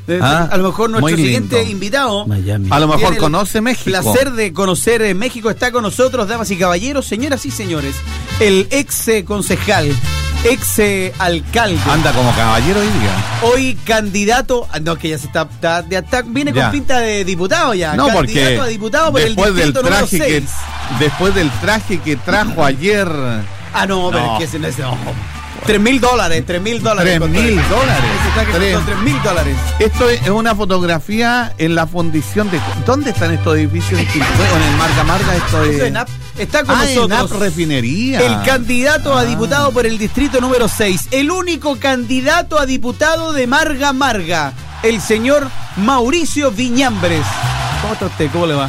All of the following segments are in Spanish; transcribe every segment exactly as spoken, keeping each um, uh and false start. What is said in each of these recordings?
Ah, a lo mejor nuestro siguiente lindo. invitado Miami. A lo mejor conoce México. Placer de conocer eh, México está con nosotros, damas y caballeros, señoras y señores. El ex eh, concejal, ex eh, alcalde. Anda como caballero hoy día. Hoy candidato, ah, no, que ya se está, está, ya está viene Ya. con pinta de diputado ya. No, candidato porque a diputado por después el del distrito número traje que seis. después del traje que trajo ayer. Ah, no, pero No. es que ese no es. No. Tres mil dólares, tres mil dólares. Tres mil dólares. Ese traje Tres. costó tres mil dólares. Esto es una fotografía en la fundición de. ¿Dónde están estos edificios? En Quilpué, o en el Marga Marga. Esto es. Eso es NAP. Está con Ah, en nosotros NAP Refinería. el candidato a Ah. diputado por el distrito número seis, el único candidato a diputado de Marga Marga, el señor Mauricio Viñambres. ¿Cómo está usted? ¿Cómo le va?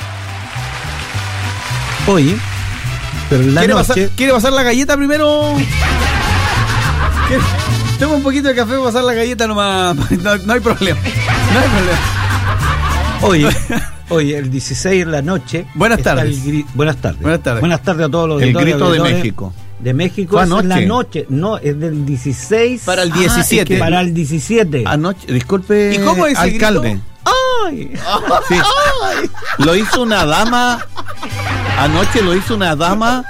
Oye, pero en la ¿Quiere, noche... pasar, ¿Quiere pasar la galleta primero? ¿Quiere- Toma un poquito de café para pasar la galleta nomás. No, no hay problema. No hay problema. Oye, oye, el dieciséis en la noche... Buenas está tardes. el gri- Buenas tardes. Buenas tardes. Buenas tardes a todos los El auditores, grito de auditores México. De México Fue es en anoche. la noche. No, es del dieciséis... Para el Ah, diecisiete. es que para el diecisiete. Anoche, disculpe, ¿Y cómo es ese alcalde. grito? ¡Ay! Sí. Lo hizo una dama. Anoche lo hizo una dama.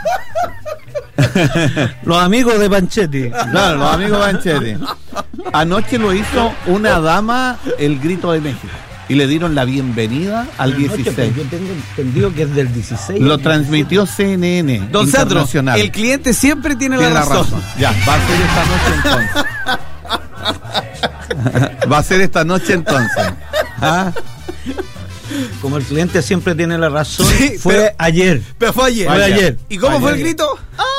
Los amigos de Panchetti. Claro, los amigos Banchetti. Anoche lo hizo una dama el grito de México. Y le dieron la bienvenida al Anoche, dieciséis. pero yo tengo entendido que es del dieciséis. Lo transmitió C N N. Don Sandro, Internacional. el cliente siempre tiene, Tiene la la razón. razón. Ya, va a ser esta noche entonces. Va a ser esta noche entonces. ¿Ah? Como el cliente siempre tiene la razón, Sí, fue pero- ayer. Pero fue ayer. Fue ayer. ¿Y cómo Ayer. fue el grito?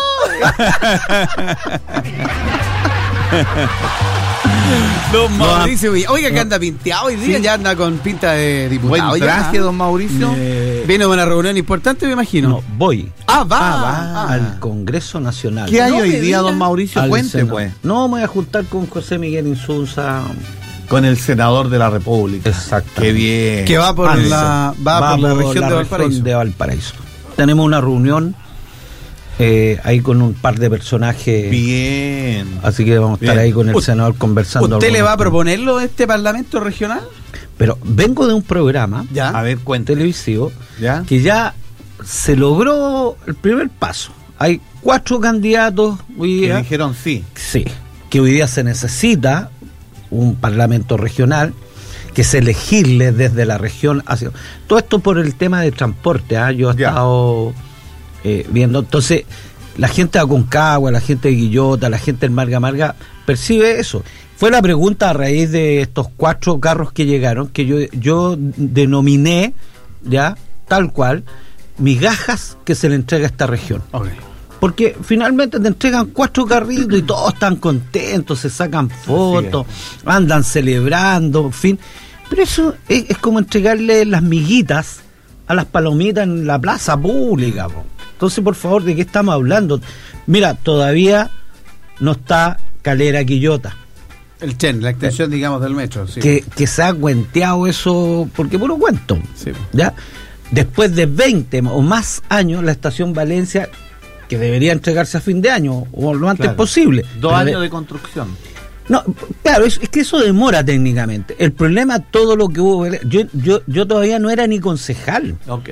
Don Mauricio Villa- Oiga, que anda pinteado hoy día, Sí. ya anda con pinta de diputado. Buen ya. traje, don Mauricio. Eh, Viene de una reunión importante, me imagino. no, voy Ah, va. Ah, va. Ah. al Congreso Nacional. ¿Qué hay No hoy me día, diga. don Mauricio? Al Cuente, Senado. pues. No, me voy a juntar con José Miguel Insunza. Con el senador de la República. Exacto. Qué bien. Que va por Anse. la, va por la región de Valparaíso. de Valparaíso. Tenemos una reunión eh, ahí con un par de personajes. Bien. Así que vamos a estar Bien. ahí con el U- senador conversando. ¿Usted le algunos va a temas. proponerlo a este parlamento regional? Pero vengo de un programa Ya. A ver, cuente. televisivo ¿Ya? que ya se logró el primer paso. Hay cuatro candidatos hoy Que día. dijeron sí. Sí, que hoy día se necesita un parlamento regional que se legisle desde la región hacia... Todo esto por el tema de transporte, ¿ah? Yo he Ya. estado eh, viendo, entonces la gente de Aconcagua, la gente de Guillota, la gente del Marga Marga percibe eso. Fue la pregunta a raíz de estos cuatro carros que llegaron, que yo, yo denominé, ya, tal cual, migajas que se le entrega a esta región. Ok. Porque finalmente te entregan cuatro carritos y todos están contentos, se sacan fotos, andan celebrando, en fin. Pero eso es, es como entregarle las miguitas a las palomitas en la plaza pública, po. Entonces, por favor, ¿de qué estamos hablando? Mira, todavía no está Calera Quillota, El Chen, la extensión, digamos, del metro. Sí. que, que se ha cuenteado eso, porque puro cuento. Sí. ¿Ya? Después de veinte o más años, la estación Valencia, que debería entregarse a fin de año o lo antes Claro. posible. Dos Pero años de- de construcción. No, claro, es, es que eso demora técnicamente. El problema, todo lo que hubo, yo, yo, yo todavía no era ni concejal Ok.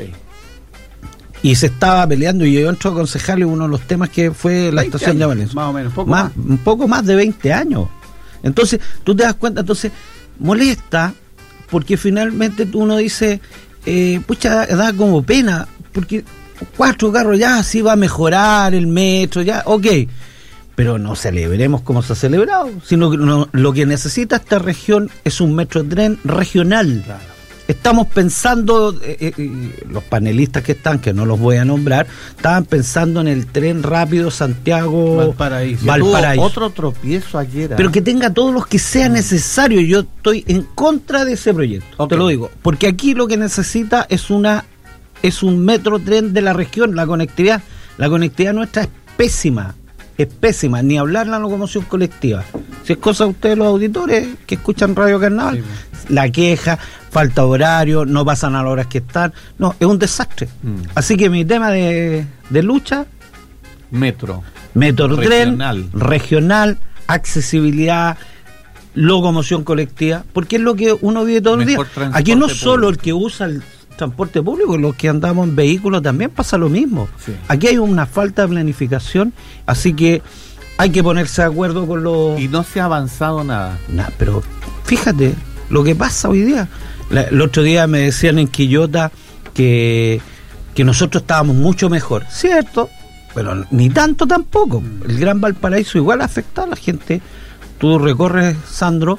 y se estaba peleando y yo entro a concejal y uno de los temas que fue la veinte estación de años, Valencia. más o menos, poco más, más. un poco más de veinte años. Entonces, tú te das cuenta, entonces, molesta, porque finalmente uno dice, eh, pucha, da como pena, porque cuatro carros ya así va a mejorar el metro, ya, ok, pero no celebremos como se ha celebrado, sino que no, lo que necesita esta región es un metrotren regional. Claro. Estamos pensando, eh, eh, los panelistas que están, que no los voy a nombrar, estaban pensando en el tren rápido Santiago Valparaíso. Valparaíso. Tuvo otro tropiezo ayer. ¿ah? Pero que tenga todos los que sea necesario. Yo estoy en contra de ese proyecto, Ok. te lo digo. Porque aquí lo que necesita es una es un metro tren de la región, la conectividad. La conectividad nuestra es pésima, es pésima, ni hablar la locomoción colectiva. Si es cosa de ustedes los auditores que escuchan Radio Carnaval, Sí. la queja, falta horario, no pasan a las horas que están. No, es un desastre. Mm. Así que mi tema de, de lucha, Metro. metrotren Regional. regional, accesibilidad, locomoción colectiva, porque es lo que uno vive todos los días. Aquí no solo el que usa el transporte público, los que andamos en vehículos también pasa lo mismo. Sí. Aquí hay una falta de planificación, así que hay que ponerse de acuerdo con los... Y no se ha avanzado nada. Nah, pero fíjate lo que pasa hoy día. La, el otro día me decían en Quillota que, que nosotros estábamos mucho mejor, cierto, pero ni tanto tampoco. El Gran Valparaíso igual afecta a la gente. Tú recorres, Sandro,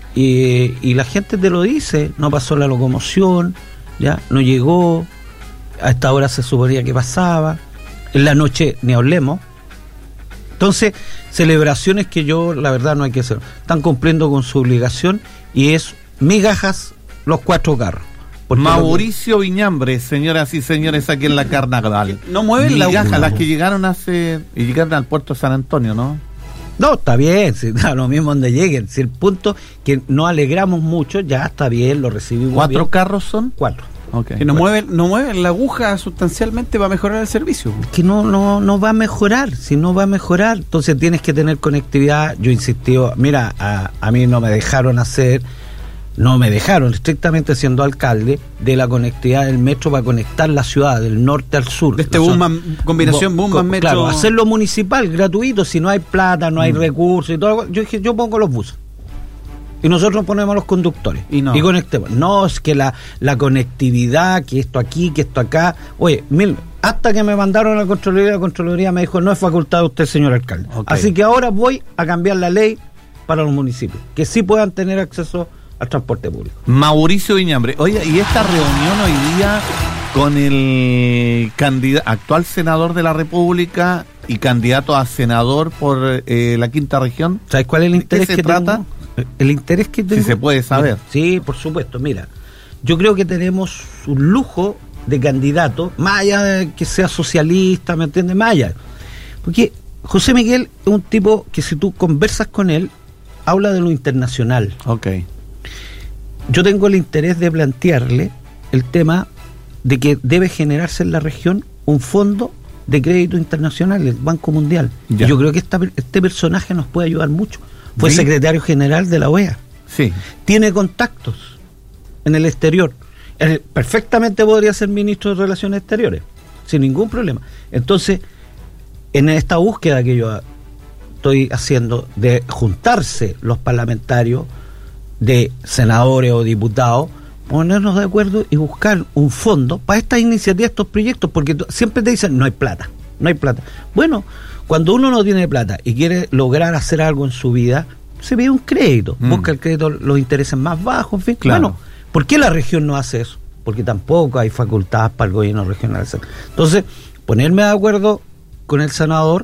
y, y la gente te lo dice, no pasó la locomoción, ya no llegó, a esta hora se suponía que pasaba, en la noche ni hablemos. Entonces, celebraciones que yo, la verdad, no hay que hacer. Están cumpliendo con su obligación y es migajas los cuatro carros. Mauricio Viñambre, señoras y señores, aquí en la Carnaval. No mueven la migajas, las que llegaron hace y llegaron al puerto de San Antonio, ¿no? No, está bien, si, da lo mismo donde lleguen. Si el punto que nos alegramos mucho, ya está bien, lo recibimos. ¿Cuatro bien. carros son? Cuatro. Okay. Que no bueno. mueven, no mueven la aguja sustancialmente para mejorar el servicio. Que no, no, no va a mejorar, si no va a mejorar, entonces tienes que tener conectividad. Yo insistí, mira, a, a mí no me dejaron hacer, no me dejaron, estrictamente siendo alcalde, de la conectividad del metro para conectar la ciudad del norte al sur. De este Bumban, combinación Bumban-metro. Claro, hacerlo municipal, gratuito, si no hay plata, no hay mm. recursos y todo. Yo dije, yo pongo los buses. Y nosotros ponemos los conductores y, no. y conectemos. No, es que la, la conectividad, que esto aquí, que esto acá. Oye, mil, hasta que me mandaron a la Contraloría, la Contraloría me dijo, no es facultad de usted, señor alcalde. Okay. Así que ahora voy a cambiar la ley para los municipios, que sí puedan tener acceso al transporte público. Mauricio Viñambre, oye, y esta reunión hoy día con el candidato, actual senador de la República y candidato a senador por eh, la quinta región. ¿Sabes cuál es el interés ¿Qué se que trata? Tengo? El interés que tengo. Si se puede saber. Mira, sí, por supuesto. Mira, yo creo que tenemos un lujo de candidato, más allá de que sea socialista, ¿me entiendes? Más allá. Porque José Miguel es un tipo que si tú conversas con él, habla de lo internacional. Ok. Yo tengo el interés de plantearle el tema de que debe generarse en la región un fondo de crédito internacional, el Banco Mundial. Ya. Yo creo que esta, este personaje nos puede ayudar mucho. Fue ¿Sí? secretario general de la O E A. Sí. Tiene contactos en el exterior. Él perfectamente podría ser ministro de Relaciones Exteriores, sin ningún problema. Entonces, en esta búsqueda que yo estoy haciendo de juntarse los parlamentarios, de senadores o diputados, ponernos de acuerdo y buscar un fondo para estas iniciativas, estos proyectos, porque t- siempre te dicen, no hay plata, no hay plata. Bueno, cuando uno no tiene plata y quiere lograr hacer algo en su vida, se pide un crédito, mm. busca el crédito, los intereses más bajos, en fin. Claro. Bueno, ¿por qué la región no hace eso? Porque tampoco hay facultad para el gobierno regional. Entonces, ponerme de acuerdo con el senador,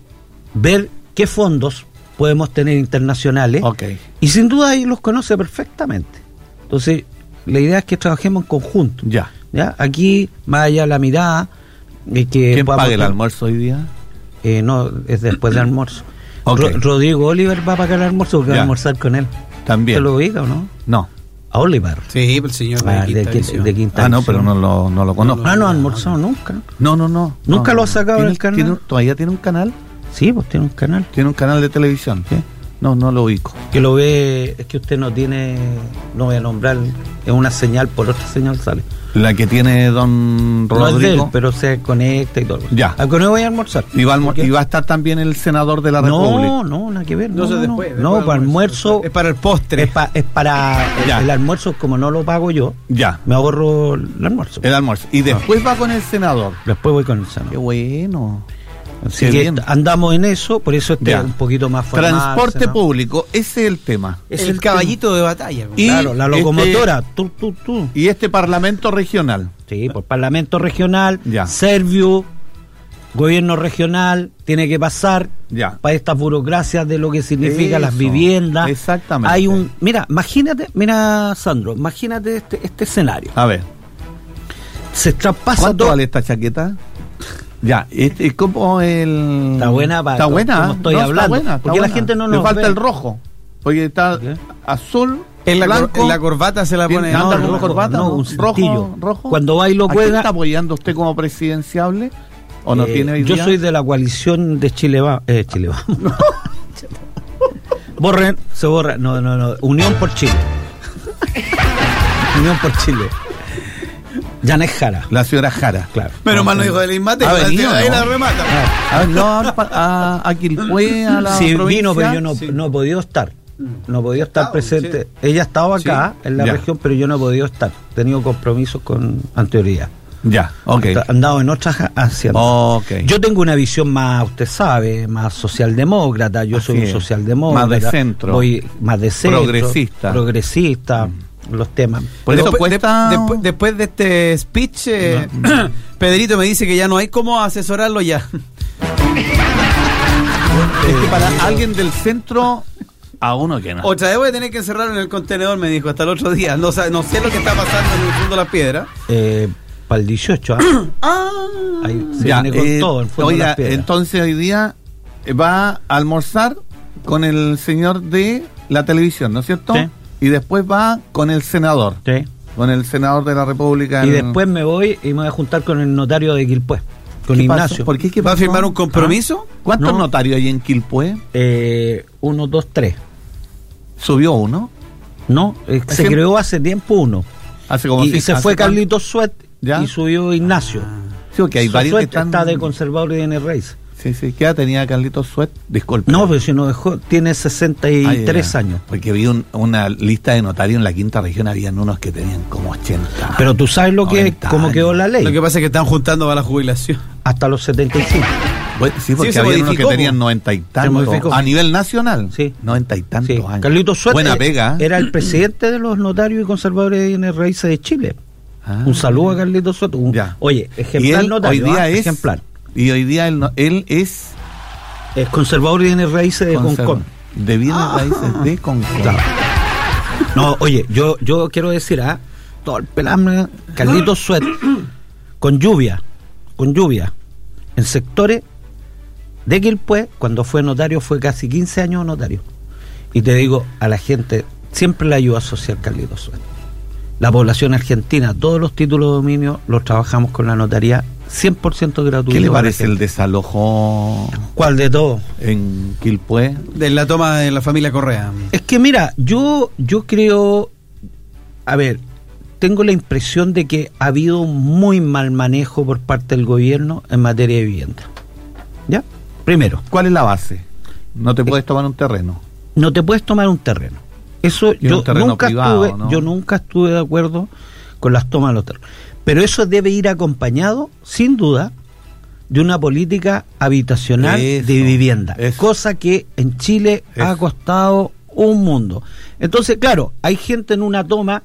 ver qué fondos podemos tener internacionales, okay. y sin duda ahí los conoce perfectamente. Entonces, la idea es que trabajemos en conjunto. Ya. ¿Ya? Aquí, más allá de la mirada, y que ¿quién paga el almuerzo hoy día? Eh, no, es después del almuerzo. Okay. Ro- Rodrigo Oliver va a pagar el almuerzo porque ya. va a almorzar con él. También. ¿Te lo ubica o no? No. A Oliver. Sí, el señor ah, de, de, quinta, de quinta Ah, no, pero no lo, no lo conozco. Ah, no ha almorzado nunca. No, no, no. ¿Nunca no, lo ha sacado en el canal? ¿tiene, ¿Todavía tiene un canal? Sí, pues tiene un canal. ¿Tiene un canal de televisión? Sí. No, no lo ubico. Que lo ve, es que usted no tiene, no voy a nombrar, es una señal, por otra señal sale. La que tiene don Rodrigo. No es de él, pero se conecta y todo. Ya. ¿A qué no voy a almorzar? ¿Y va, almo- ¿Y va a estar también el senador de la República? No, no, nada que ver. No, no, no, después, no, no para almuerzo. Es para el postre. Es, pa, es para el, el almuerzo, como no lo pago yo, ya. me ahorro el almuerzo. El almuerzo. Y después no. va con el senador. Después voy con el senador. Qué bueno. Así que andamos en eso, por eso este es un poquito más formal. Transporte ¿no? público, ese es el tema. Es el, el caballito tema. de batalla. Y claro, la locomotora. Este, tú, tú, tú. Y este Parlamento regional. Sí, por Parlamento regional, ya. Serviu, gobierno regional, tiene que pasar ya. para estas burocracias de lo que significa eso, las viviendas. Exactamente. Hay un, mira, imagínate, mira Sandro, imagínate este, este escenario. A ver. Se traspasa ¿Cuánto todo. vale esta chaqueta? Ya, este, como el... Está buena para... Está buena, como estoy no, hablando. Está buena, está porque buena. La gente no nos Le falta ve. el rojo. Porque está ¿qué? Azul, en la, blanco. Cor- en la corbata se la pone... No, no, no, corbata, no, un rojo, rojo. Cuando va y lo ¿A cuelga... quién está apoyando usted como presidenciable? ¿O no eh, tiene idea? Yo soy de la coalición de Chile, va, eh, Chile Vamos. Borren, se borra. No, no, no. Unión por Chile. Unión por Chile. Janet Jara. La señora Jara. Claro. Menos mal no dijo del Inmate, Ha venido, ahí ¿no? la remata. A ver, no, a, a, a Quilpué, a la Sí, provincia. vino, pero yo no, Sí. no he podido estar. No he podido estar Ah, presente. sí. Ella estaba acá, Sí. en la Ya. región, pero yo no he podido estar. He tenido compromisos con anterioridad. Ya, ok. He andado en otras haciendas. Ok. Yo tengo una visión más, usted sabe, más socialdemócrata. Yo Así soy un es. socialdemócrata. Más de centro. Voy más de centro. Progresista. Progresista. Los temas. Por eso después, cuesta- de- después, después de este speech, eh, Pedrito me dice que ya no hay cómo asesorarlo ya. Es que para alguien del centro, a uno que no. Otra vez voy a tener que encerrarlo en el contenedor, me dijo, hasta el otro día. No, sa- no sé lo que está pasando en el fondo de las piedras. Eh, para el dieciocho, ¿ah? Ah, Ahí se Ya, viene con eh, todo. En fondo de oiga, las piedras. entonces hoy día va a almorzar con el señor de la televisión, ¿no es cierto? Sí. Y después va con el senador, Sí. con el senador de la República. Y en- después me voy y me voy a juntar con el notario de Quilpué, con ¿Qué pasó? Ignacio. ¿Por qué? ¿Qué ¿va a pasó? firmar un compromiso? ¿Ah? ¿Cuántos No. notarios hay en Quilpué? Eh, uno, dos, tres. Subió uno. No, eh, se Ejemplo. creó hace tiempo uno. Hace como Y, si- se hace fue cuánto- Carlitos Suet ¿Ya? y subió Ignacio. Sí, porque hay varios que Suet están. está de conservador y N Reis. Sí, sí. ¿Qué edad tenía Carlitos Suet? Disculpe. No, pero si no dejó, tiene sesenta y tres Ah, ya. años. Porque vi un- una lista de notarios en la quinta región, habían unos que tenían como ochenta. Pero tú sabes lo que, noventa cómo años. quedó la ley. Lo que pasa es que están juntando para la jubilación. Hasta los setenta y cinco. Bueno, sí, porque se había unos que modificó, tenían po. noventa y Se tantos. modificó. A nivel nacional. Sí. Noventa y tantos Sí. años. Carlitos Suet Buena eh, pega. era el presidente de los notarios y conservadores de N Reis de Chile. Ah. Un saludo a Carlitos Suet. Un- Ya. Oye, Y ejemplar él notario. hoy día ¿ah? es. Ejemplar. Y hoy día él, no- él es. Es conservador y N Reis de Hong conserv- Kong. De bienes raíces de Hong Kong. Claro. No, oye, yo yo quiero decir, ah, todo el pelambre, Carlitos Suet, con lluvia, con lluvia, en sectores de Quilpué, cuando fue notario, fue casi quince años notario. Y te digo, a la gente, siempre la ayuda social Carlitos Suet. La población argentina, todos los títulos de dominio los trabajamos con la notaría cien por ciento gratuito. ¿Qué le para la parece el gente. desalojo ¿Cuál de todos? en Quilpué? De la toma de la familia Correa. Es que mira, yo, yo creo, a ver, tengo la impresión de que ha habido un muy mal manejo por parte del gobierno en materia de vivienda. ¿Ya? Primero, ¿Cuál es la base? No te puedes tomar un terreno. no te puedes tomar un terreno. Eso Y yo un terreno nunca privado, estuve, ¿no? yo nunca estuve de acuerdo con las tomas de los terrenos. Pero eso debe ir acompañado, sin duda, de una política habitacional Eso, de vivienda, eso. cosa que en Chile ha Eso. costado un mundo. Entonces, claro, hay gente en una toma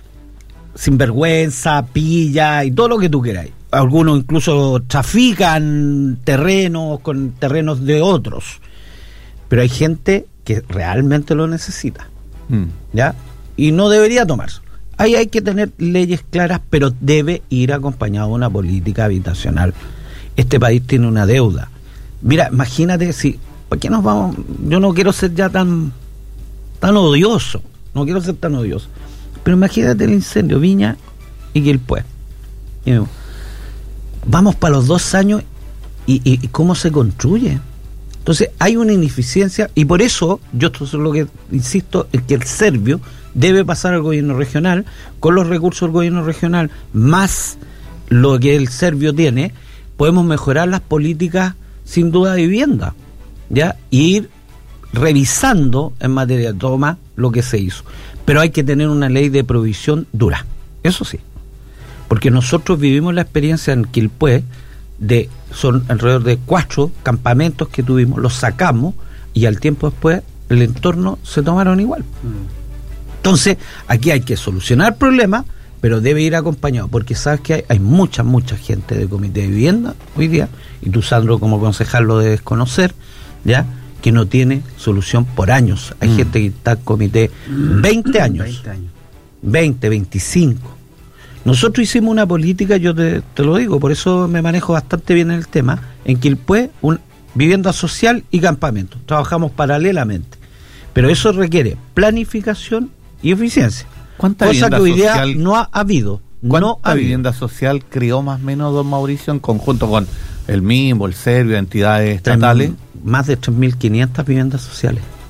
sinvergüenza, pilla y todo lo que tú queráis. Algunos incluso trafican terrenos con terrenos de otros. Pero hay gente que realmente lo necesita, Mm. ¿ya? Y no debería tomarse. Ahí hay que tener leyes claras, pero debe ir acompañado de una política habitacional. Este país tiene una deuda. Mira, imagínate si, ¿por qué nos vamos? Yo no quiero ser ya tan tan odioso, no quiero ser tan odioso. Pero imagínate el incendio, Viña y Quilpué. Y digo, vamos para los dos años y, y, y cómo se construye. Entonces hay una ineficiencia y por eso yo esto es lo que insisto en que el Servio debe pasar al gobierno regional con los recursos del gobierno regional más lo que el Servio tiene, podemos mejorar las políticas sin duda de vivienda, ya, y ir revisando en materia de toma lo que se hizo. Pero hay que tener una ley de provisión dura, eso sí, porque nosotros vivimos la experiencia en Quilpué de, son alrededor de cuatro campamentos que tuvimos, los sacamos y al tiempo después el entorno se tomaron igual. Entonces aquí hay que solucionar problemas, pero debe ir acompañado, porque sabes que hay, hay mucha, mucha gente de comité de vivienda hoy día, y tú, Sandro, como concejal lo debes conocer, ya, que no tiene solución por años. Hay Mm. gente que está en comité veinte años, veinte años. veinte, veinticinco. Nosotros hicimos una política, yo te, te lo digo, por eso me manejo bastante bien en el tema, en Quilpué, un, vivienda social y campamento. Trabajamos paralelamente. Pero eso requiere planificación y eficiencia. ¿Cuánta Cosa vivienda que hoy día social- no ha habido. ¿Cuánta No ha habido. vivienda social creó más o menos don Mauricio en conjunto con el M I M B, el Servio, entidades Tres- estatales? Más de tres mil quinientas viviendas sociales.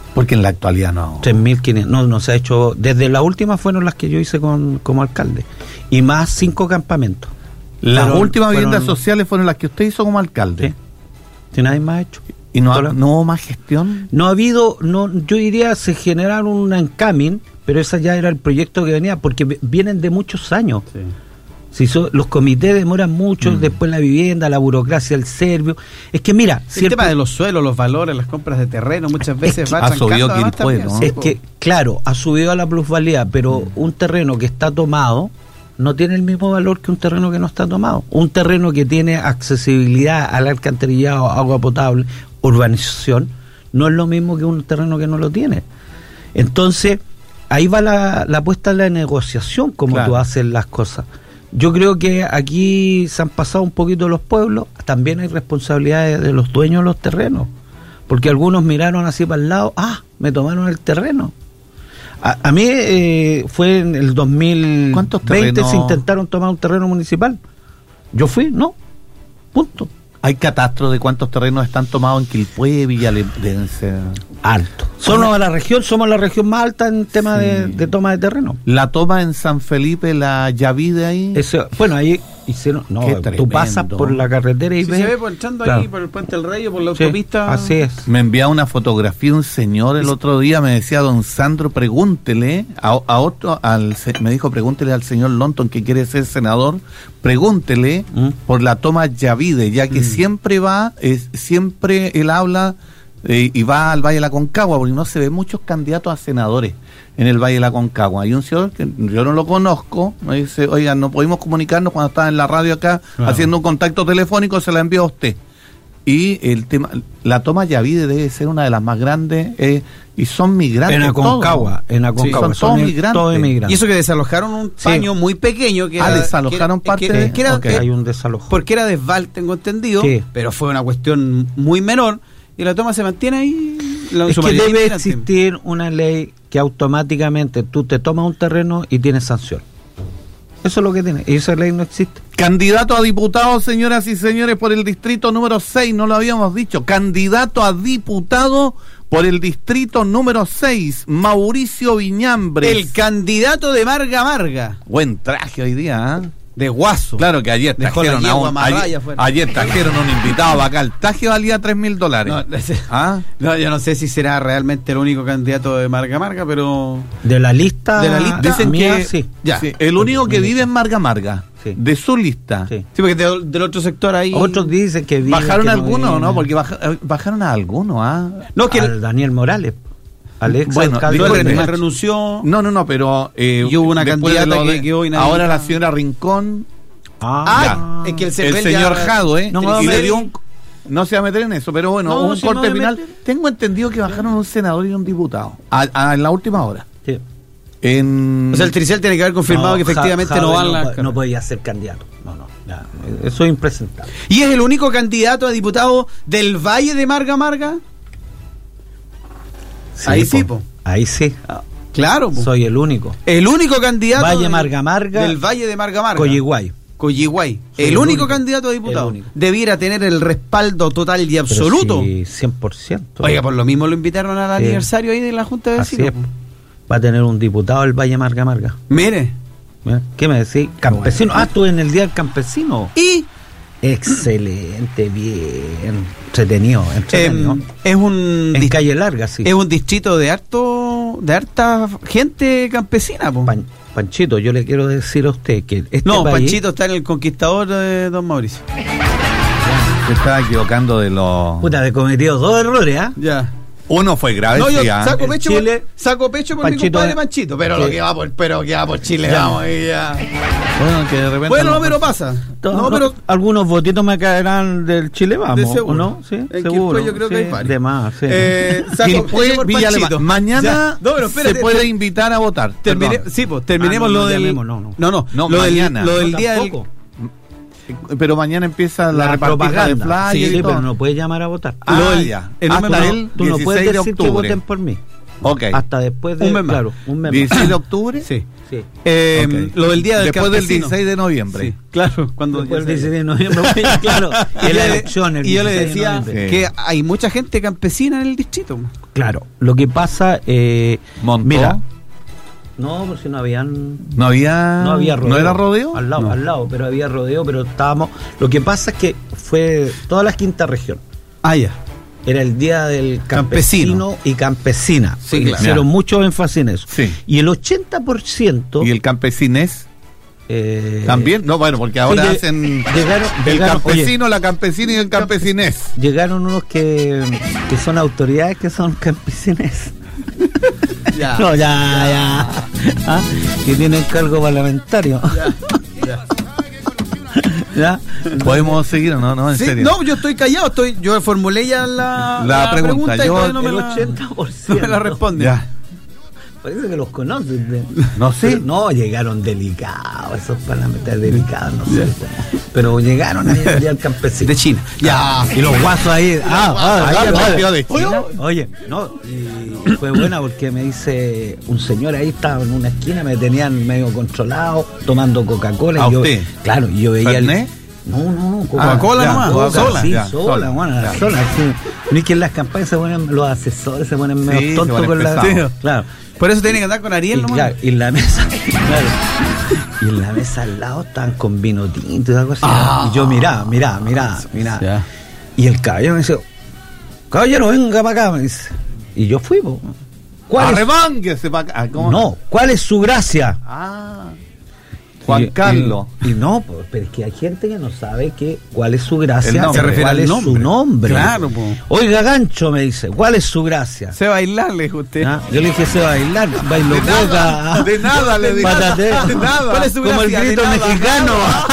Porque en la actualidad no. tres mil quinientos, no, no se ha hecho, desde las últimas fueron las que yo hice con, como alcalde, y más cinco campamentos. Las Fueron- últimas viviendas fueron- sociales fueron las que usted hizo como alcalde. Sí. Si nadie más ha hecho. ¿Y no, ha- Todas- no hubo más gestión? No ha habido, no, yo diría, se generaron un encamin, pero ese ya era el proyecto que venía, porque vi- vienen de muchos años. Sí. Si so- los comités demoran mucho, Mm. después la vivienda, la burocracia, el serbio. Es que mira, si el el tema pro- de los suelos, los valores, las compras de terreno, muchas veces que va ha subido trancando además Quilpué, también, ¿no? sí, es po. que, claro, ha subido a la plusvalía, pero un terreno que está tomado no tiene el mismo valor que un terreno que no está tomado. Un terreno que tiene accesibilidad al alcantarillado, agua potable, urbanización, no es lo mismo que un terreno que no lo tiene. Entonces, ahí va la, la apuesta en la negociación, como Claro. tú haces las cosas. Yo creo que aquí se han pasado un poquito los pueblos, también hay responsabilidades de los dueños de los terrenos, porque algunos miraron así para el lado, ah, me tomaron el terreno. A, a mí eh, fue en el dos mil ¿Cuántos veinte terrenos? se intentaron tomar un terreno municipal. Yo fui, no, punto. ¿Hay catastro de cuántos terrenos están tomados en Quilpué, Villalense? Alto. Somos la región, somos la región más alta en tema Sí. de, de toma de terreno. La toma en San Felipe, la Yavide ahí. Eso, bueno, ahí hicieron, no, Qué tú tremendo. pasas por la carretera y Sí, ves. se ve por entrando Claro. ahí por el Puente del Rey o por la Sí, autopista. así es. Me enviaba una fotografía un señor el otro día, me decía, don Sandro, pregúntele a, a otro, al, se- me dijo, pregúntele al señor Lonton que quiere ser senador, pregúntele ¿Mm? por la toma Yavide, ya que siempre va, es, siempre él habla eh, y va al Valle de la Concagua, porque no se ve muchos candidatos a senadores en el Valle de la Concagua. Hay un señor que yo no lo conozco, me dice, oigan, no pudimos comunicarnos cuando estaba en la radio acá, Claro. haciendo un contacto telefónico, se la envió a usted. Y el tema, la toma Yavide debe ser una de las más grandes, eh, y son migrantes. En Aconcagua, todos. en Aconcagua, Sí, son todos in- migrantes. todos inmigrantes. Y eso que desalojaron un Sí. paño muy pequeño que Ah, era- desalojaron que era- parte que- de- que era- ok. eh, Hay un desalojo. porque era desval, tengo entendido, Sí. pero fue una cuestión muy menor y la toma se mantiene ahí. La, Es su que mayoría debe inmigrante. existir una ley que automáticamente tú te tomas un terreno y tienes sanción. Eso es lo que tiene. Y esa ley no existe. Candidato a diputado, señoras y señores, por el distrito número seis, no lo habíamos dicho. Candidato a diputado por el distrito número seis, Mauricio Viñambres. El candidato de Marga Marga, Buen traje hoy día, ¿eh? de Guaso. Claro que ayer Dejó la trajeron, a yegua un, amarrada ayer, afuera. ayer trajeron un invitado acá. El traje valía tres mil dólares. No, ese- ¿Ah? no, yo no sé si será realmente el único candidato de Marga Marga, pero De la lista. De la lista, Dicen mía, que sí. ya. sí, el único que vive en Marga Marga, Sí. de su lista. Sí. sí, porque de- del otro sector ahí. Otros dicen que vive, ¿Bajaron que algunos o vive. no? Porque baja- eh, bajaron a algunos, ¿ah? No, que Al Daniel Morales. Al ex Bueno, alcalde digo, él, de el- él Limache. renunció. No, no, no, pero... eh, Y hubo una después de candidata lo de- que quedó inhabilitada. Ahora la señora Rincón, Ah, es que el, el él señor ya- Jado, ¿eh? No me y va a le meter. dio un... No se va a meter en eso, pero bueno, No, un si corte no me final. meter. Tengo entendido que bajaron un senador y un diputado a, a- en la última hora. Sí. En... O sea, el Tricel tiene que haber confirmado No, que efectivamente Ja- no Jadwe van no, las. po- no podía ser candidato. No, no. ya, eso es impresentable. ¿Y es el único candidato a diputado del Valle de Marga Marga? Ahí sí, po. Ahí sí. Ah, claro, po. Soy el único. El único candidato Valle del- Marga Marga. del Valle de Marga Marga. Coyiguay. Coyiguay. Soy El, el único único. candidato a diputado. El único. Debiera tener el respaldo total y absoluto. Pero sí, cien por ciento. Oiga, por lo mismo lo invitaron al Sí. aniversario ahí de la Junta de Así Vecinos. es. Va a tener un diputado el Valle Marga Marga. Mire. Mira, ¿qué me decís? Campesino. Ah, tú en el Día del Campesino. Y Excelente, bien. Entretenido, entretenido. em, es un en dis- calle larga, sí. es un distrito de harto de harta gente campesina, po. Pan- Panchito, yo le quiero decir a usted que este No, país, Panchito está en el Conquistador de Don Mauricio. Se estaba equivocando de los... puta, he cometido dos errores, ¿ah? Ya. Uno fue grave, No, yo sí, ¿ah? saco En pecho, Chile, por, saco pecho por mi Panchito compadre es- Panchito, pero sí. lo que va por, pero que va por Chile, Ya. vamos ahí ya. Bueno, que de repente... Bueno, no- no, pero pasa. To- No, pero algunos votitos me caerán del Chile, vamos, De seguro. ¿o no? Sí, En seguro. Quilpué yo creo que sí, hay varios. de más, sí. eh, saco Quilpué, pecho por Villa Panchito. Alemana. Mañana Ya. No, pero espérate, se puede ter- invitar a votar. termine- Perdón. sí, pues terminemos Ah, no, lo no del llamemos, no, no. no, no, No, lo del, mañana. lo del No, día del tampoco. Pero mañana empieza la, La repartija de propaganda. flyers Sí, y todo. pero no puedes llamar a votar. Ah, Lo del- ya. el Hasta número- el Tú no puedes dieciséis de decir que octubre. voten por mí. Ok. Hasta después de... Un mes más. Claro, un mes dieciséis de más. octubre. Sí. Sí. Eh, Ok. Lo del día del Después del campesino. dieciséis de noviembre. Sí, claro, cuando Después ya del se- dieciséis de noviembre, claro, Y en yo la le- elección. el y yo le dieciséis de decía noviembre. Sí. que hay mucha gente campesina en el distrito. Claro, lo que pasa... Eh, Montó. mira, no, por si no habían... No había. No había rodeo. ¿No era rodeo? Al lado, No. al lado, pero había rodeo, pero estábamos... Lo que pasa es que fue toda la quinta región. Ah, ya. Era el día del campesino, Campesino. y campesina. Sí, Le claro. hicieron Ya. mucho énfasis en eso. Sí. Y el ochenta por ciento... ¿Y el campesinés? eh, También. No, bueno, porque ahora sí, hacen. llegaron, El llegaron- campesino, la campesina y el campesinés. oye, llegaron unos que, que son autoridades que son campesines. Ya. No, ya, ya. ¿Ah? Que tienen cargo parlamentario. ¿Ya? ¿Podemos seguir o no? No, en Sí, serio. no, yo estoy callado, estoy, yo formulé ya la, La pregunta, y yo- todavía no me el la, ochenta por no ciento. me la responde. Ya. Parece que los conoces. de- No sé. Pero no, llegaron delicados, esos parlamentarios delicados, no sé. cómo. Pero llegaron ahí al día del campesino. De China. Ya. Y los guasos ahí. Ah, ah, Ahí ah, el ah. partido de China. Oye, no, y fue buena porque me dice un señor ahí, estaba en una esquina, me tenían medio controlado, tomando Coca-Cola. ¿A y yo, usted? Claro, y yo veía el... ¿Fernet? No, no, no, Coca-Cola ya, nomás, Coca, sola, sí, ya, sola, sola, bueno, ya. sola, sí. No es que en las campañas se ponen, los asesores se ponen medio Sí, se tontos ponen con la... pesados. Claro. Por eso tiene que andar con Y, Ariel nomás. claro, y en la mesa, claro, y en la mesa al lado estaban con vino tinto y algo así. Ah. Y yo, mirá, mirá, mirá, mirá. Ya. Y el caballero me dice, caballero, venga para acá, me dice. Y yo fui, po. ¿Cuál es? Arremánguese pa' acá. ¿Cómo? No, ¿cuál es su gracia? Ah. Juan Y- Carlos. Y, y no, pues, pero es que hay gente que no sabe que, cuál es su gracia, El nombre. Se refiere cuál al es nombre. su nombre. Claro, po. Oiga, gancho, me dice, ¿cuál es su gracia? Se bailar, le dijo usted. ¿Ah? Yo le dije, se bailar, bailo De nada, coca. de nada le dije. Patatero. De nada. ¿Cuál es su Como el gracia? grito De nada. mexicano.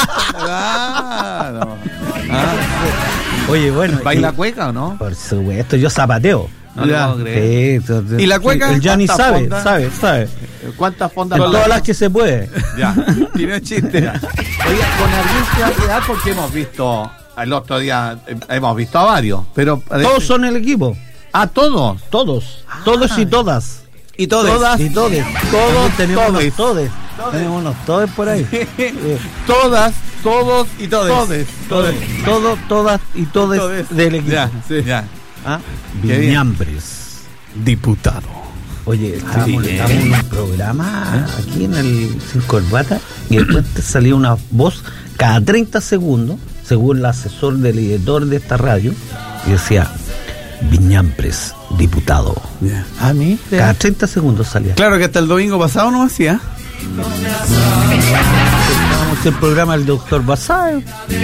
Claro. Ah, Oye, bueno. ¿baila y- cueca o no? Por supuesto, yo zapateo. No le Ya. puedo creer. Sí, to- to- ¿Y la cueca? El Gianni ¿Cuántas sabe, fondas? sabe, sabe. ¿Cuántas fondas? En con todas la- las que se puede. Ya. Tiene chiste. Ya. Oiga, con Ariel se va a quedar porque hemos visto el otro día, eh, hemos visto a varios, pero Todos son el equipo. a todos. Todos. Todos y todas. Y todos. Todas y todes. Todos, También tenemos todes. unos todes. Tenemos unos todes por ahí. Eh, Todas, todos Y todes. todes. Todos, todo, todas y todes Todes. del equipo. Ya, sí, ya. ¿Ah? Qué bien. Viñambres. Diputado. Oye, estábamos, sí, estábamos en un programa aquí en el Sin Corbata y después te salía una voz cada treinta segundos, según el asesor del editor de esta radio, y decía, Viñambres, diputado. A mí. Cada treinta segundos salía. Claro que hasta el domingo pasado no hacía. Estábamos en el programa del doctor Basayo.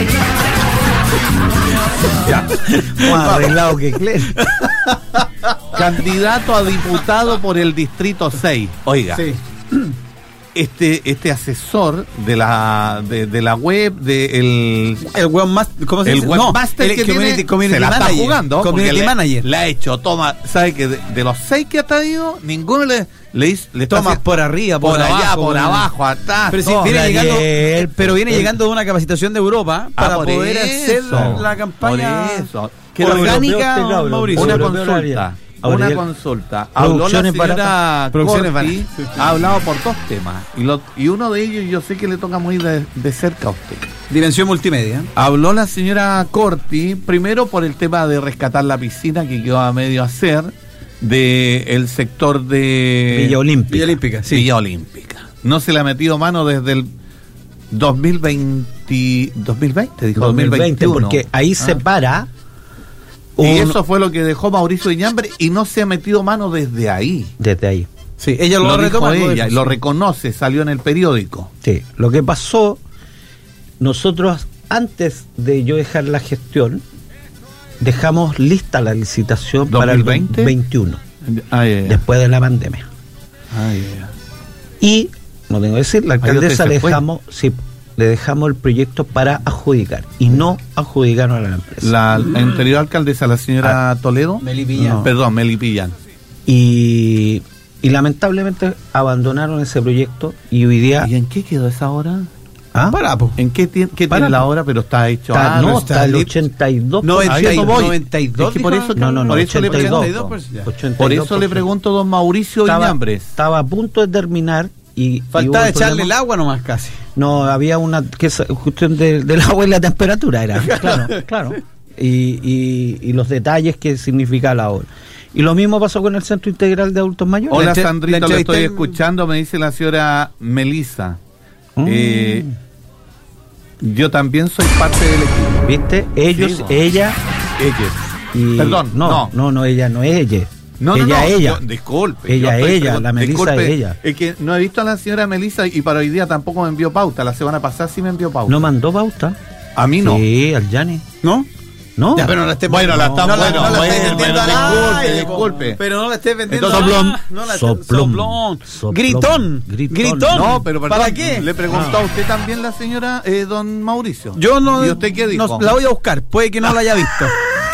Ya. Más arreglado que Cler. Candidato a diputado por el distrito seis. Oiga. Sí. Este, este asesor de la de, de la web de el El webmaster, ¿cómo se el dice? webmaster el que community, tiene, community se la manager. está jugando porque Community le, manager. le ha hecho toma, sabe que de, de los seis que ha traído ninguno le le, hizo- le está Toma haciendo- por arriba, por, por allá, abajo, por man. abajo, atrás. Pero, sí, todo. viene llegando, Ariel, pero viene el- llegando de una capacitación de Europa Ah, para por poder hacer eso, la campaña por eso. que Europeo orgánica, este cabrón, Mauricio. Una Europeo consulta. Ariel. Una Ariel. consulta. Habló la Producciones señora baratas. Producciones Corti, baratas. ha hablado por dos temas. Y, lo- y uno de ellos yo sé que le toca muy de, de cerca a usted. Dimensión multimedia. Habló la señora Corti, primero por el tema de rescatar la piscina que quedó a medio hacer de el sector de Villa Olímpica. Villa Olímpica, sí. Villa Olímpica. No se le ha metido mano desde el dos mil veinte, dos mil veinte, dijo dos mil veinte, dos mil veintiuno. porque ahí Ah. se para. Y un- eso fue lo que dejó Mauricio Viñambre y no se ha metido mano desde ahí. Desde ahí. Sí, ella lo, Lo dijo retoma. algo de ella, eso, lo sí. reconoce, salió en el periódico. Sí, lo que pasó, nosotros antes de yo dejar la gestión, dejamos lista la licitación para el ¿dos mil veinte? veintiuno, Ah, ya, ya. después de la pandemia. Ah, ya, ya. Y, no tengo que decir, la Ahí alcaldesa usted le se fue. dejamos, sí, le dejamos el proyecto para adjudicar y no adjudicaron a la empresa. La anterior alcaldesa, la señora Toledo. Meli Pillán. No, perdón, Meli Pillán. Y, y lamentablemente abandonaron ese proyecto y hoy día ¿Y en qué quedó esa hora? ¿Ah? Para, po. ¿En qué, ti- qué Para, tiene la po. hora? Pero está hecho Está- algo. no, está está el li- ochenta y dos. noventa y A eso voy. noventa y dos, Es que por dijo, eso, No, no, no, por eso le ochenta y dos. pregunto. pues, ya. ochenta y dos Por eso le por ciento. pregunto a don Mauricio estaba, Viñambres. estaba a punto de terminar y... y Faltaba hubo un echarle el problema. agua nomás casi. No, había una que es cuestión de, del agua y la temperatura, era. Claro, claro. Y, y, y los detalles que significa la hora. Y lo mismo pasó con el Centro Integral de Adultos Mayores. Hola La entre- Sandrito, la lo entrevisté estoy en- escuchando, me dice la señora Melisa. Mm. Eh, yo también soy parte del equipo. ¿Viste? Ellos, Sí, no. ella Ellos. y... Perdón, no, no. no, no, ella no es ella. No, no, ella, no, ella. yo- disculpe. Ella, yo estoy ella, pregun- la Melisa disculpe, es ella. Es que no he visto a la señora Melisa y para hoy día tampoco me envió pauta. La semana pasada sí me envió pauta. ¿No mandó pauta? a mí no. Sí, al Yanni. ¿No? No. Ya, pero no la estés Bueno, la estamos- no la- bueno, no la bueno, estés vendiendo bueno, al disculpe, aire, disculpe. po. Pero no la estés vendiendo Entonces, al- soplón, no la estés- soplón, soplón. soplón. Gritón. Gritón. Gritón. No, pero perdón, ¿Para qué? le preguntó a usted también la señora eh, don Mauricio. Yo no. ¿Y usted qué dijo? no- la voy a buscar. Puede que no la haya visto.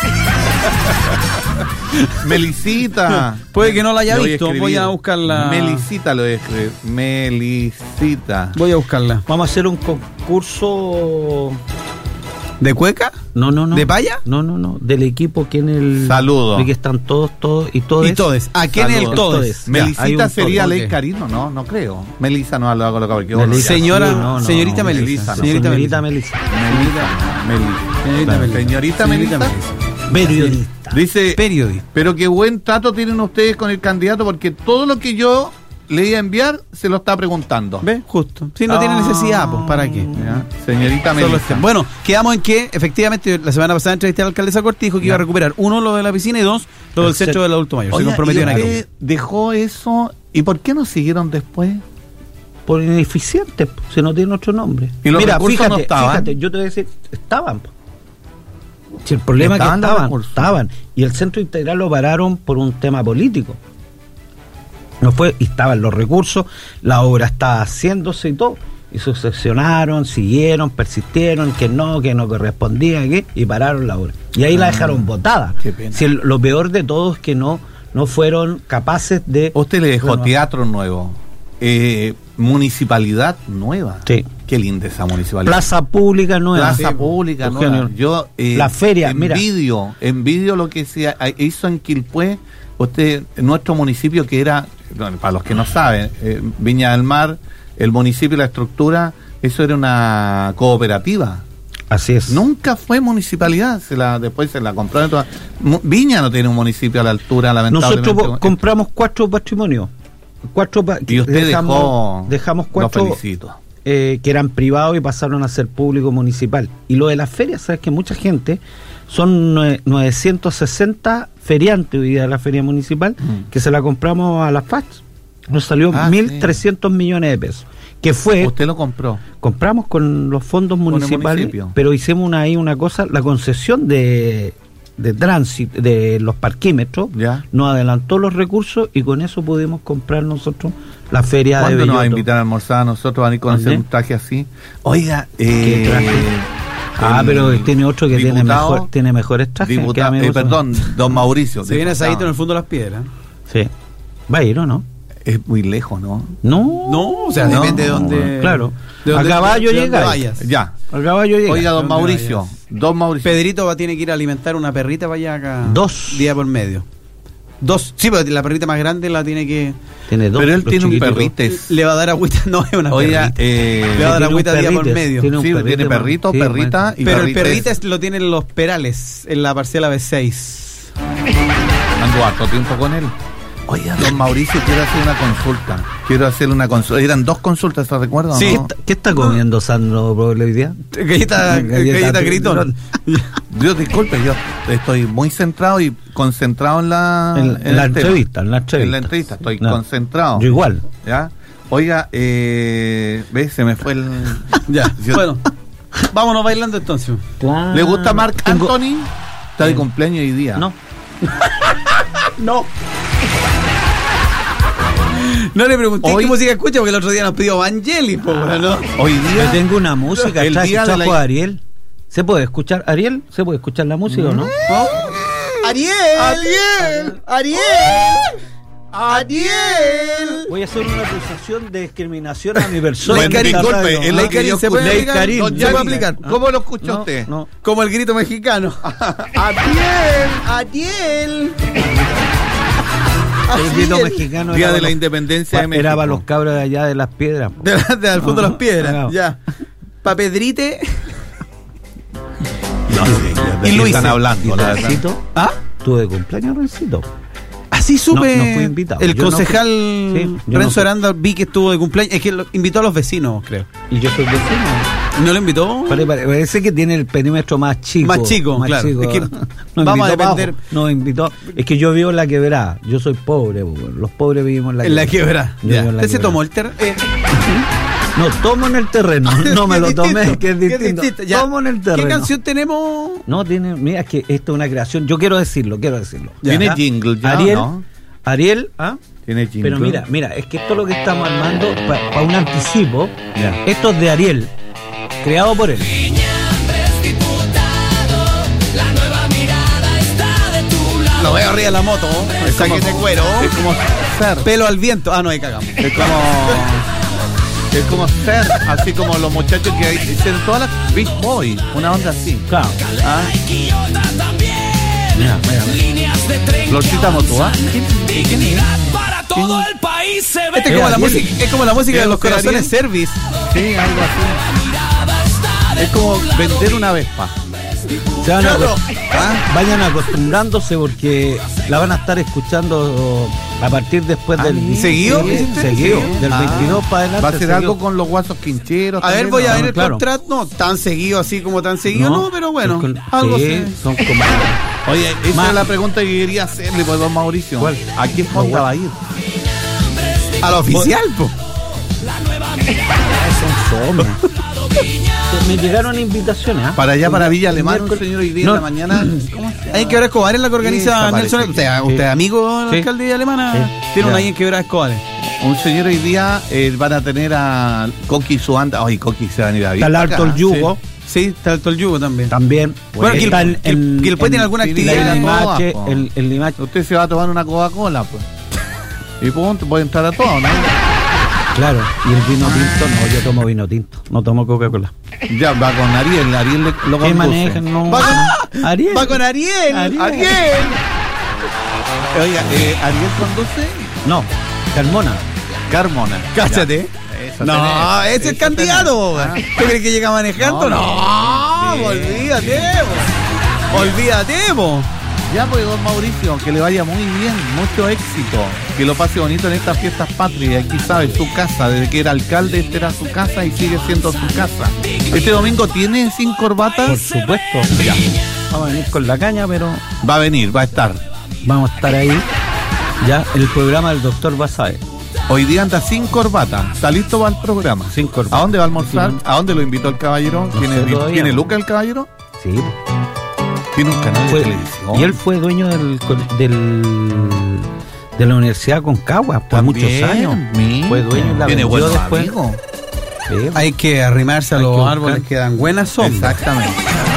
Melisita. Puede que no la haya Le voy a visto. escribir. Voy a buscarla. Melisita lo voy a escribir. Melisita. Voy a buscarla. Vamos a hacer un concurso. ¿De cueca? No, no, no. ¿De paya? No, no, no. Del equipo que en el. Saludo. De que están todos, todos y todos. Y todes. ¿A quién es el Saludos. todes? Ya, hay Melisita un sería todo, Ley ok. Carino, no, no creo. Melisa no lo ha colocado porque Melissa, Señora- sí, no, no, señorita no, Melissa, Melissa, no. señorita Señorita Melissa. Melisa. Melisa. Señorita Melissa. Señorita Melissa. Periodista. Dice, Periodista. pero qué buen trato tienen ustedes con el candidato porque todo lo que yo le iba a enviar se lo está preguntando. ¿Ve? Justo. Si no tiene Ah. necesidad, pues, ¿para qué? Ya, señorita Solo Melissa. este. Bueno, quedamos en que efectivamente la semana pasada entrevisté a la alcaldesa Corti, dijo que iba a recuperar uno lo de la piscina y dos lo del El centro cen- del adulto mayor. Se Oiga, comprometió ¿y en aquello. usted dejó eso y por qué no siguieron después? Por ineficiente, po, si no tiene otro nombre. ¿Y los Mira, recursos fíjate, no estaban? fíjate, yo te voy a decir, estaban. po. Si el problema es que Estaban los estaban, recursos. estaban. Y el centro integral lo pararon por un tema político. No fue, y estaban los recursos, la obra estaba haciéndose y todo. Y sucesionaron, siguieron, persistieron, que no, que no correspondía, que, y pararon la obra. Y ahí la Ah, dejaron botada. qué pena. Si el- lo peor de todo es que no, no fueron capaces de. Usted le dejó Bueno, teatro nuevo, eh, municipalidad nueva. Sí. Qué linda esa municipalidad. Plaza pública nueva. Plaza Sí, pública Eugenio. nueva. Yo eh, La feria, mira. envidio, envidio lo que se ha- hizo en Quilpué. Usted, en nuestro municipio que era, bueno, para los que no saben, eh, Viña del Mar, el municipio y la estructura, eso era una cooperativa. Así es. Nunca fue municipalidad, se la, después se la compraron toda. Mu- Viña no tiene un municipio a la altura, lamentablemente. Nosotros po- compramos cuatro patrimonios. Cuatro pa- Y usted dejamos, dejó, dejamos lo cuatro felicito. eh, que eran privados y pasaron a ser público municipal. Y lo de las ferias, sabes que mucha gente, son nue- novecientos sesenta feriantes hoy día de la feria municipal, Mm. que se la compramos a las F A C. Nos salió Ah, mil trescientos millones de pesos. Que fue, Usted lo compró. compramos con los fondos el municipales, municipio. pero hicimos una, ahí una cosa, la concesión de, de tránsito, de los parquímetros, Ya. nos adelantó los recursos y con eso pudimos comprar nosotros la feria de ¿Cuándo nos va a Belloto. invitar a almorzar a nosotros? ¿Van a ir con ¿Dónde? un traje así? Oiga, ¿Qué eh, traje? Ah, el pero tiene otro que tiene diputado- mejor, tiene mejores trajes. que a diputado, mí me eh, gusta. perdón, don Mauricio. Se viene diputado. asadito en el fondo de las piedras. Sí. Va a ir o no? Es muy lejos, ¿no? No. No, o sea, No, depende de dónde. claro. de dónde- A caballo de dónde llega. vayas. Ya. Al caballo llega. Oiga, don ¿Dónde Mauricio. vayas? Don Mauricio. Pedrito va, tiene que ir a alimentar una perrita para allá acá. Dos. Día por medio. Dos. Sí, pero la perrita más grande la tiene que. Tiene dos. Pero él los tiene un chiquititos. perrites. Le va a dar agüita. No, es una Oiga, perrita. eh, Le va a dar tiene un agüita día por perrites, medio. tiene un sí, perrite, tiene perrito, sí, perrita bueno. y Pero el perrites. perrita es- lo tienen los Perales, en la parcela B seis. Ando harto tiempo con él. Oiga, don Mauricio, quiero hacer una consulta. Quiero hacer una consulta. Eran dos consultas, ¿te recuerdas? Sí. ¿Qué ¿no? está, qué está comiendo Sandro Roble hoy día? Galleta, galleta gritón. Dios disculpe, yo estoy muy centrado y concentrado en la, En, en el la tema. entrevista, en la entrevista. En la entrevista, estoy No, concentrado. Yo igual. ¿Ya? Oiga, eh, ¿ves? Se me fue el... Ya, Yo- bueno. Vámonos bailando entonces. ¿Le gusta Marc Tengo- Anthony? Está de cumpleaños hoy día. No. No. No le pregunté Hoy- qué música escucha porque el otro día nos pidió Vangelis, po, ¿no? Hoy Yo día... tengo una música, El traje, día de trajo la- a Ariel. ¿Se puede escuchar, Ariel? ¿Se puede escuchar la música o no? Ariel, Ariel, Ariel. Adiel. Voy a hacer una acusación de discriminación a mi persona. Bueno, en esta disculpe, radio, es ¿no? la que yo ¿se puede escuché. aplicar? Karim, ¿Se puede aplicar? ¿Cómo lo escuchó No, usted? no. Como el grito mexicano. Adiel. Adiel. El grito Adiel. mexicano Día era de para la los- independencia de México. Era para los cabros de allá de las piedras. po. De, de al fondo de las piedras. No. Ya. Pa' Pedrite. No sé, ya de Y qué Luis. están hablando, la verdad. Rencito, ¿Ah? tuve cumpleaños, Rencito. Así supe. No, no fui invitado. El Yo no concejal fui. Sí, yo no Renzo fui. Aranda vi que estuvo de cumpleaños. Es que lo invitó a los vecinos, creo. Y yo soy vecino. ¿No lo invitó? Pare- pare- Parece que tiene el perímetro más chico. Más chico, claro. Es que Nos vamos a invitó depender- abajo, nos invitó. Es que yo vivo en la quebrada. Yo soy pobre. po. Los pobres vivimos en la En la quebrada. quebrada. Yo Ya. vivo en la ¿Usted se quebrada. tomó el ter eh, No, tomo en el terreno. No me que lo es tomé, distinto, que es que es distinto. distinto. Ya. Tomo en el terreno. ¿Qué canción tenemos? No, tiene. Mira, es que esto es una creación. Yo quiero decirlo, quiero decirlo. Ya. Tiene ¿Ah? jingle ya, Ariel. ¿no? Ariel, ¿ah? Tiene jingle. Pero mira, mira, es que esto es lo que estamos armando para un anticipo. Ya. Esto es de Ariel, creado por él. Lo veo arriba de la moto. El saque de cuero. Es como ser. Pelo al viento. Ah, no, ahí cagamos. Es como. Es como ser, así como los muchachos que dicen todas las Big Boy, una onda así. Claro. ¿Ah? Mira, mira, mira. Florcita Motua. Para todo el país se ve. Este es como, la Ariel. música, es como la música de los ¿Usted, corazones Ariel? service. Sí, algo así. Es como vender una Vespa. Se van a Chorro. acost- ¿Ah? Vayan acostumbrándose porque la van a estar escuchando a partir después Ah, del mira. ¿Seguido? Sí, ¿Viste? seguido, Sí. del Ah. veintidós para adelante. Va a ser seguido. algo con los guasos quincheros. A ver, también, voy a ¿no? ver el claro. contrato. No, tan seguido así como tan seguido, no, pero bueno. es con- algo sí, así. son como Oye, esa Más- es la pregunta que quería hacerle, pues, don Mauricio. ¿Cuál? ¿A quién Fonda va a ir? A la oficial, po. son fome. Me llegaron invitaciones, ¿ah? Para allá, para Villa Alemán, un Miércoles- señor hoy día No. en la mañana. ¿Cómo se llama? Hay en Quebrada Escobar es la que organiza Esa Nelson. parece. Usted, usted es amigo del Sí. alcalde de Alemana. Sí. Tiene Ya. una ahí en Quebrada Escobar. Un señor hoy día eh, van a tener a Coqui y su banda. Ay, Coqui se van a ir a vivir. Está el acá, alto el yugo. Sí, está alto el yugo también. También. Bueno, que el- está en- que el- en- que el puede en- tener alguna en actividad el en Limache, todas, po. el, el Limache. Usted se va a tomar una Coca-Cola, pues. Y punto, puede entrar a todo, ¿no? Claro, y el vino tinto, no, yo tomo vino tinto, no tomo Coca-Cola. Ya, va con Ariel, Ariel le- lo ¿Qué conduce. manejan? No. Va con- Ariel. Va con Ariel. Ariel. Ariel. Oiga, eh, ¿Ariel conduce? No, Carmona. Carmona. Cáchate. Eso No, tenés, ese es eso el candidato. tenés. ¿Tú crees que llega manejando? No, No, no. olvídate. po. Olvídate, po. Ya pues, don Mauricio, que le vaya muy bien, mucho éxito, que lo pase bonito en estas fiestas patrias. Aquí sabe, su casa, desde que era alcalde, esta era su casa y sigue siendo su casa. Este domingo tiene sin Por corbata. supuesto. Ya. Vamos a venir con la caña, pero Va a venir, va a estar. vamos a estar ahí. Ya, el programa del doctor Basae. Hoy día anda sin corbata. ¿Está listo para el programa? Sin corbata. ¿A dónde va a almorzar? ¿A dónde lo invitó el caballero? No ¿Tiene, sé todavía. ¿tiene Luca el caballero? Sí. Tiene un canal Fue- de televisión. y él fue dueño del, del de la Universidad Concagua por También, muchos años. mira. Fue dueño y la Tiene vendió buenos después. amigos. Sí. Hay que arrimarse a Hay los que buscar. árboles que dan buenas sombras. Exactamente.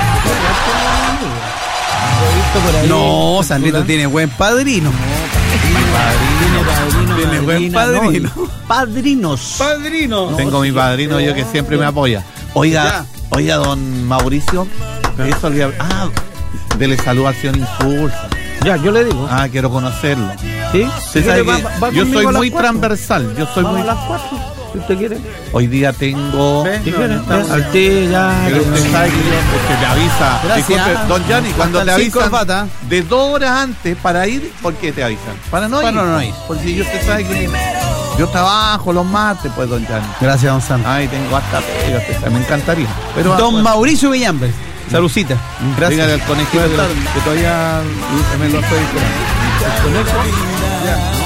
No, Sandrito tiene buen padrino. Padrino, Tiene buen madrina, padrino. no, padrinos. Padrino. Tengo mi padrino yo que siempre me apoya. Oiga, Ya. oiga, don Mauricio, eso le hab- ah, dele salud al señor Insulsa. Ya, yo le digo. Ah, quiero conocerlo. ¿Sí? Usted Si sabe quiere, que va- va yo conmigo soy a las muy cuatro. transversal. Yo soy Vamos muy. a las cuatro, si usted quiere. Hoy día tengo. Ve. Si No, quiere. no estamos- Al té, ya. Pero ya. usted sabe que yo, porque te avisa. Gracias. Disculpe, don Gianni, cuando Hasta te el sin avisan corbata. de dos horas antes para ir, ¿por qué te avisan? Para no Para ir. no ir. Porque yo usted sabe que yo trabajo los martes, pues, don Gianni. Gracias, don Sandro. Ay, tengo hasta pega, usted sabe, me encantaría. Pero Don bueno, Mauricio Villambres. Salucita. dígale Gracias. al conejito que, que todavía me lo estoy esperando. Con eso, ya.